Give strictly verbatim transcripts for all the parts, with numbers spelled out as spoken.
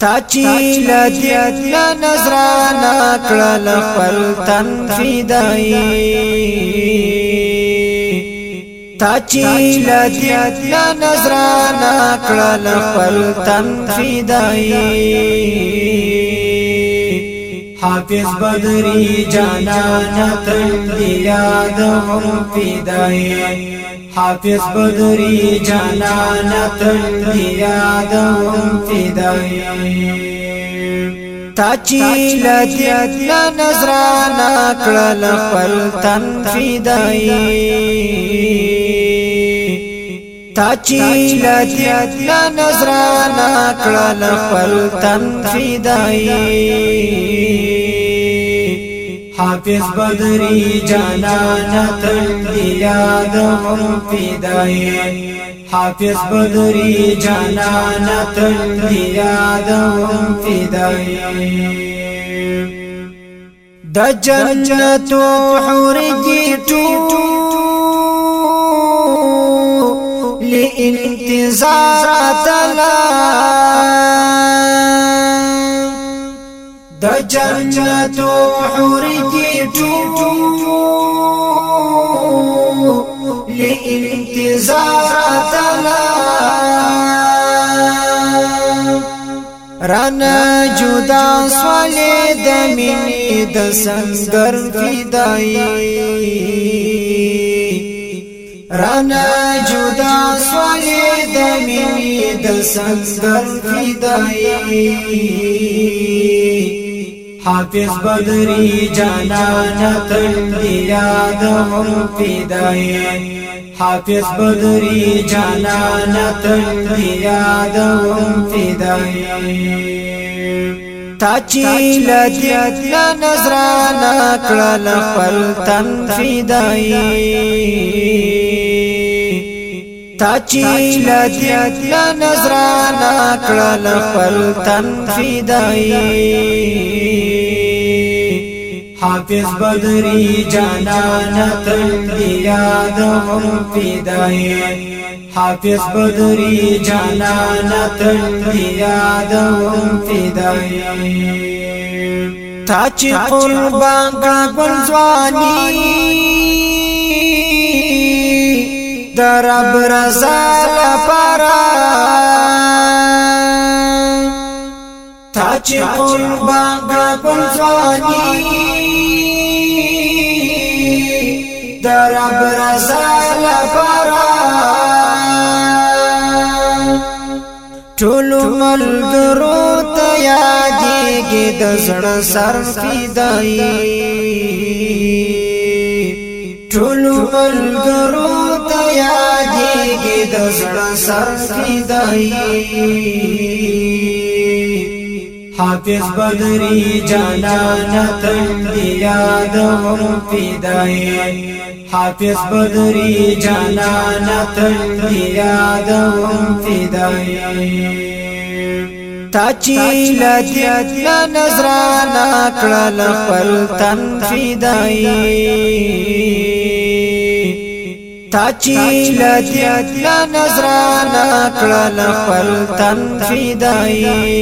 تا چی لدین نظرانا کړل خپل تن فدای تا چی لدین نظرانا کړل خپل تن فدای حافظ بدری جانانا تن دی یادوم فدای حافظ بدری جانانا تن دی یادوم فدای تا چی لدین نظرانا کړل خپل تن فدای تا چی لدین نظرانا کړل خپل تن فدای حافظ بدری جانانا تن دی یادوم فدای حافظ بدری جانانا تن دی یادوم فدای د جنت حور دی ټول لانتظار تلا د جنت حور دی ټول لانتظار تلا رانا جدا سوالې د مینې د سنگر فدای رانا جدا سوالې د مینې د سنگر فدای حافظ بدری جانانا تن دی یادوم فدای حافظ بدری جانانا تن دی یادوم فدای تا چی لدین نظرانا کړل خپل تن فدای تا چی لدین نظرانا کړل خپل تن فدای حافظ بدری جانانا تن دی یادوم فدای حافظ بدری جانانا تن دی یادوم فدای تا چی قربان کړل ځواني در رب رضا لپاره تا چی قربان کړل ځواني در رب رضا لپاره ټول ملګرو ته یادېږي د زړه سر فدای ټول ملګرو ته یادېږي د زړه سر فدای حافظ بدری جانانا تن دی یادوم فدای حافظ بدری جانانا تن دی یادوم فدای تا چی لدین نظرانا کړل خپل تن فدای تا چی لدین نظرانا کړل خپل تن فدای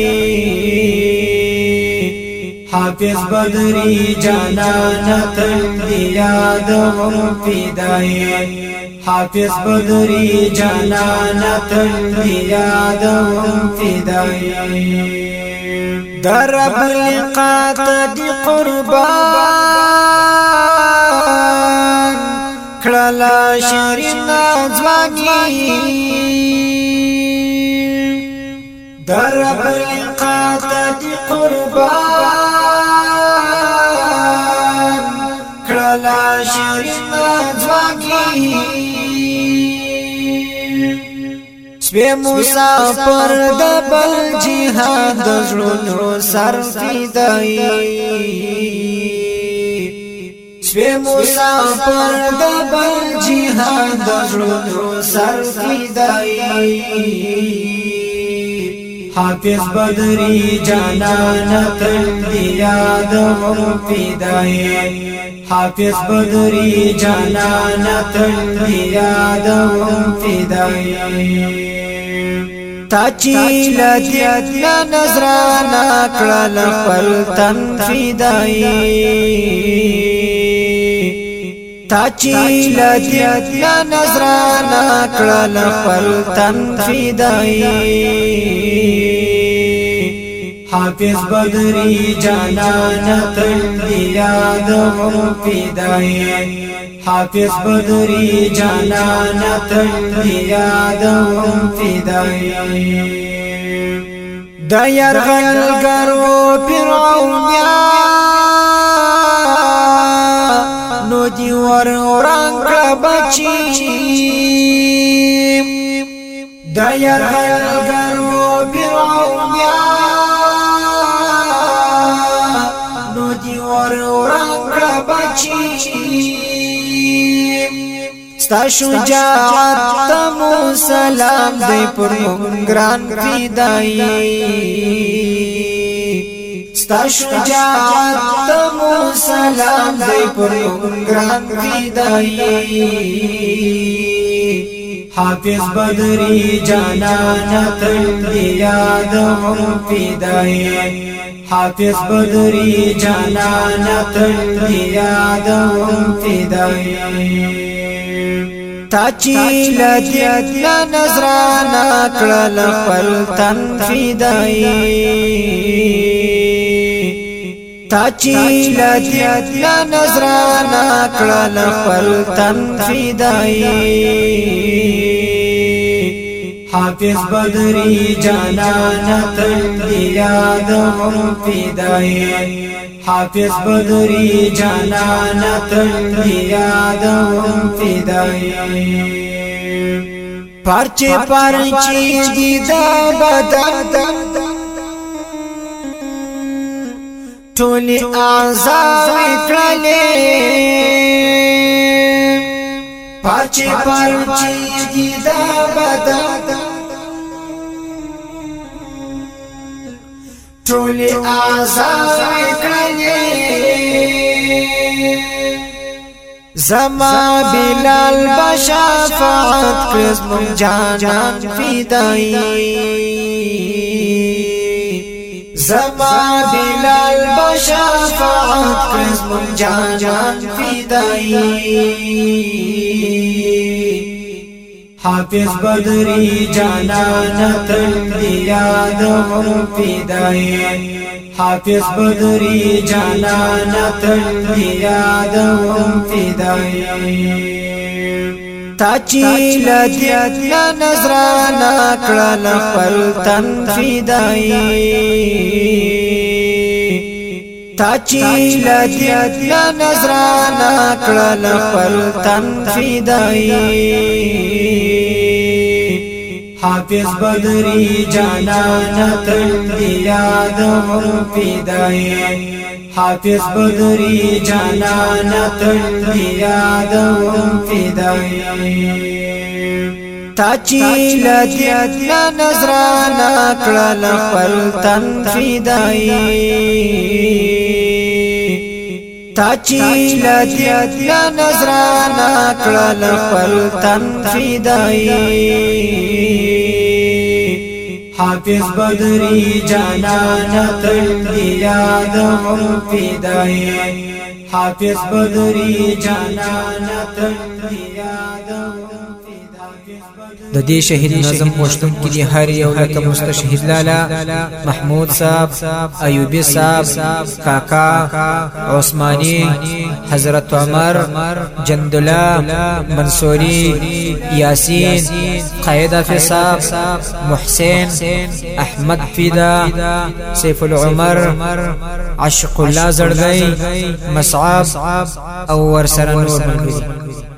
حافظ بدری جانانا تن دی یادوم فدای حافظ بدری جانانا تن دی یادوم فدای در رب لقات دی قربان کړلا شیرین ځواني در رب لقات دی قربان کړلا شیرین ځواني سپه مسافر د بل جهان د زړونو سر فدای سپه مسافر د بل جهان د زړونو سر فدای حافظ بدری جانانا تن دی یادوم فدای حافظ بدری جانانا تن دی یادوم فدای تا چې لدی نظرانا کړل خپل تن فدای تا چې لدی نظرانا کړل خپل تن فدای حافظ بدری جانان تن دی یاد هم فدای حافظ بدری جانان تن دی یاد هم فدای د یرغل ګرو فرعونیا نو دی ور ورنګ بچی د یرغل ګرو فرعونیا نو دی ور ورنګ بچی ستا شجاعت تمو سلام دی پر مونگران فدای ستا شجاعت تمو سلام دی پر مونگران فدای حافظ بدری جانان تن دی یاد هم فدای حافظ بدری جانان تن دی یاد هم فدای تا چې لدی نظرانا کړل خپل تن فدای تا چې لدی نظرانا کړل خپل تن فدای حافظ بدری جانان تن دی یاد هم فدای حافظ بدری جانان تن دی یاد هم فدای پرچه پرچه دی دا بدن ټولې اعضاء کړلې پرچه پرچه دی دا بدن ټولې اعضاء کړلې زما بلال بشفاعت کړز مون جانان فدای زما بلال بشفاعت کړز مون جانان فدای حافظ بدری جانان تن دی یاد هم فدای حافظ بدری جانان تن دی یاد هم فدای تا چې لدی نظرانا کړل خپل تن فدای تا چې لدی نظرانا کړل خپل تن فدای حافظ بدری جانان تن دی یاد هم فدای حافظ بدری جانان تن دی یاد هم فدای تا چې لدی نظرانا کړل خپل تن فدای تا چې لدی نظرانا کړل خپل تن فدای حافظ بدری جانان تن دی یاد هم فدای حافظ بدری جانان تن دی یاد د دې شهید نظم پښتون کې دی هر یو لکه مستشهید لالا محمود صاحب ایوبی صاحب کاکا عثماني حضرت عمر جندلا منصوری یاسین قائد حافظ صاحب محسن احمد فدا سیف العمر عشق الله زړګي مصعب او ورسره نور ملګری